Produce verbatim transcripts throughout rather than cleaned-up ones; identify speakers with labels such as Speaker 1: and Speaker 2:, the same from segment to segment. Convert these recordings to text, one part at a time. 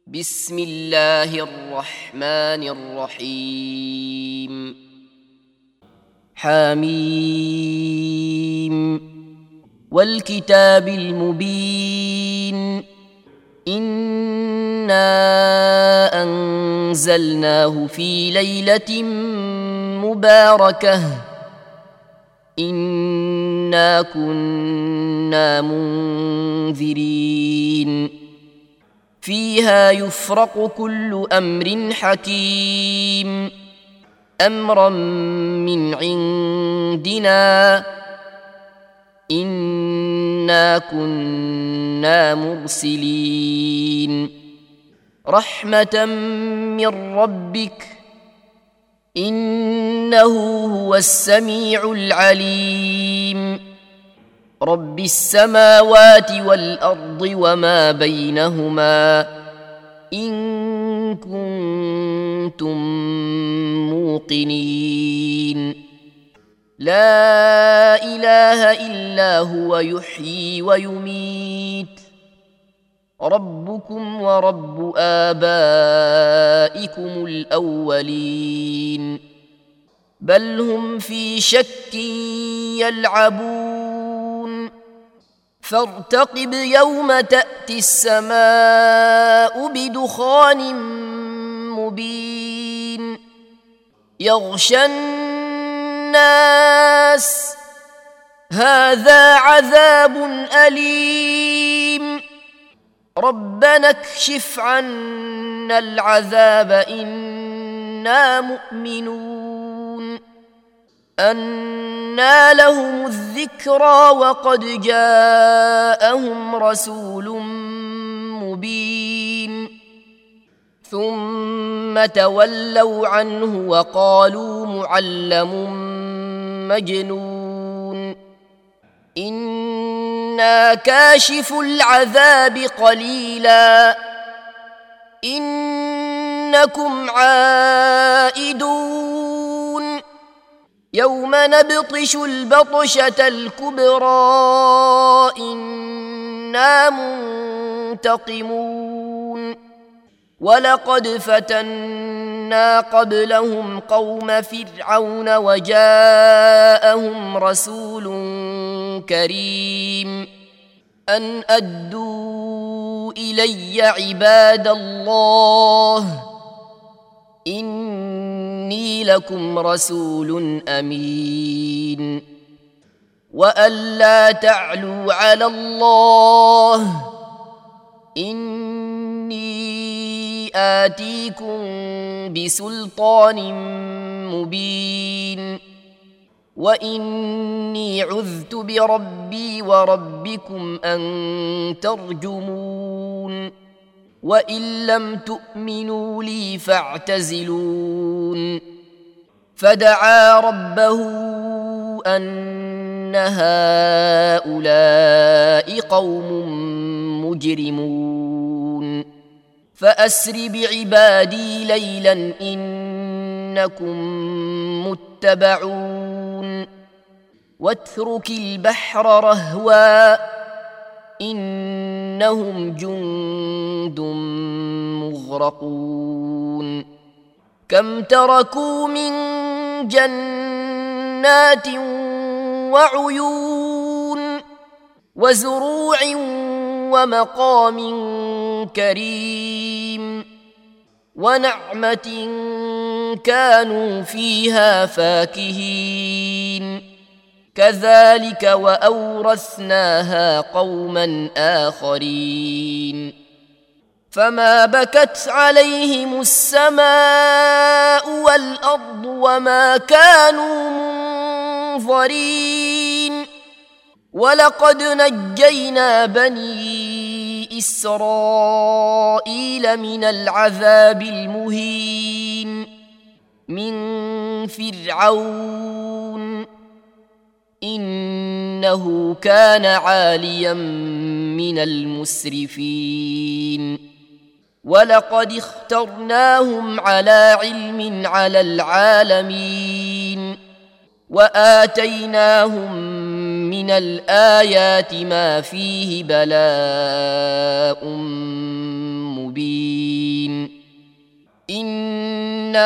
Speaker 1: بسم الله الرحمن الرحيم حميم والكتاب المبين إنا أنزلناه في ليلة مباركة إنا كنا منذرين فيها يفرق كل أمر حكيم أمرا من عندنا إنا كنا مرسلين رحمة من ربك إنه هو السميع العليم رب السماوات والأرض وما بينهما إن كنتم موقنين لا إله إلا هو يحيي ويميت ربكم ورب آبائكم الأولين بل هم في شك يلعبون فارتقب يوم تأتي السماء بدخان مبين يغشى الناس هذا عذاب أليم ربنا اكشف عنا العذاب إنا مؤمنون أنى لهم الذكرى وقد جاءهم رسول مبين ثم تولوا عنه وقالوا معلم مجنون إنا كاشف العذاب قليلا إنكم عائدون يوم نبطش البطشة الكبرى إنا منتقمون ولقد فتنا قبلهم قوم فرعون وجاءهم رسول كريم أن أدوا إلي عباد الله إني لكم رسول أمين وأن لا تعلوا على الله إني آتيكم بسلطان مبين وإني عذت بربي وربكم أن ترجمون وإن لم تؤمنوا لي فاعتزلون فدعا ربه أن هؤلاء قوم مجرمون فأسر بعبادي ليلا إنكم متبعون واترك البحر رهوا إنهم جند مغرقون كم تركوا من جنات وعيون وزروع ومقام كريم ونعمة كانوا فيها فاكهين كذلك وأورثناها قوما آخرين فما بكت عليهم السماء والأرض وما كانوا منظرين ولقد نجينا بني إسرائيل من العذاب المهين من فرعون إنه كان عاليا من المسرفين ولقد اخترناهم على علم على العالمين وآتيناهم من الآيات ما فيه بلاء مبين إن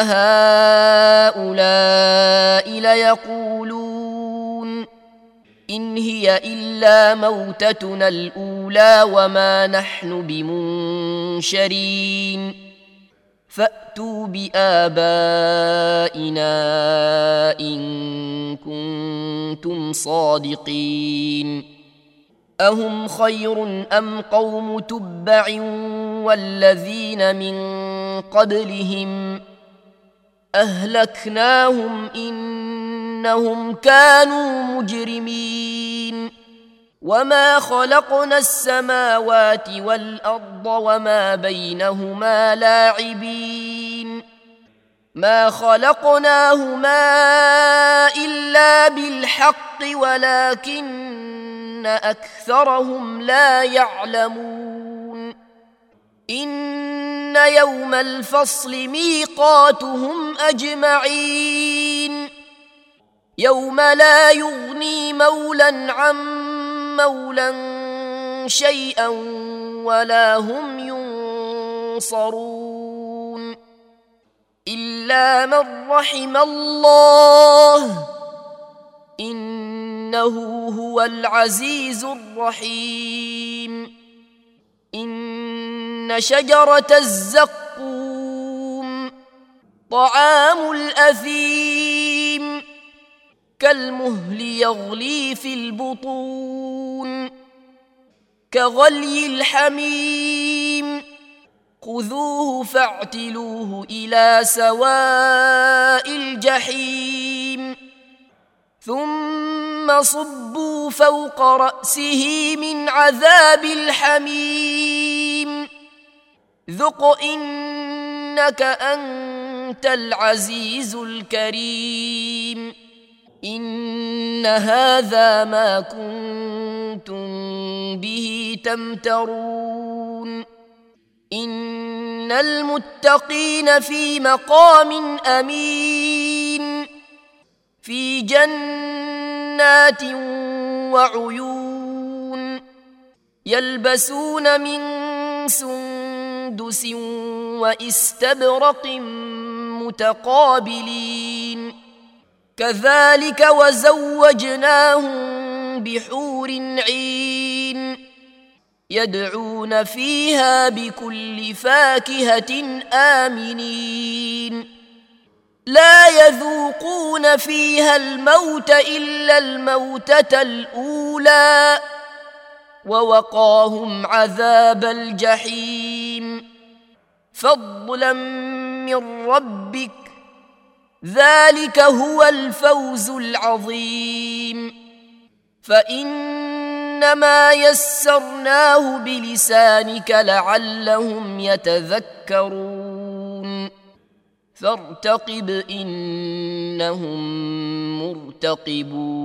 Speaker 1: هؤلاء ليقولون إن هي إلا موتتنا الأولى وما نحن بمنشرين فأتوا بآبائنا إن كنتم صادقين أهم خير أم قوم تبع والذين من قبلهم أهلكناهم إنهم كانوا مجرمين وما خلقنا السماوات والأرض وما بينهما لاعبين ما خلقناهما إلا بالحق ولكن أكثرهم لا يعلمون إن يوم الفصل ميقاتهم أجمعين يوم لا يغني مولا عن مولا شيئا ولا هم ينصرون إلا من رحم الله إنه هو العزيز الرحيم إن شجرة الزقوم طعام الأثيم كالمهل يغلي في البطون كغلي الحميم خذوه فاعتلوه إلى سواء الجحيم ثم صبوا فوق رأسه من عذاب الحميم ذق إنك أنت العزيز الكريم إن هذا ما كنتم به تمترون إن المتقين في مقام أمين في جنات وعيون يلبسون من سندس واستبرق متقابلين كذلك وزوجناهم بحور عين يدعون فيها بكل فاكهة آمنين لا يذوقون فيها الموت إلا الموتة الأولى ووقاهم عذاب الجحيم فضلا من ربك ذلك هو الفوز العظيم فإنما يسرناه بلسانك لعلهم يتذكرون فارتقب إنهم مرتقبون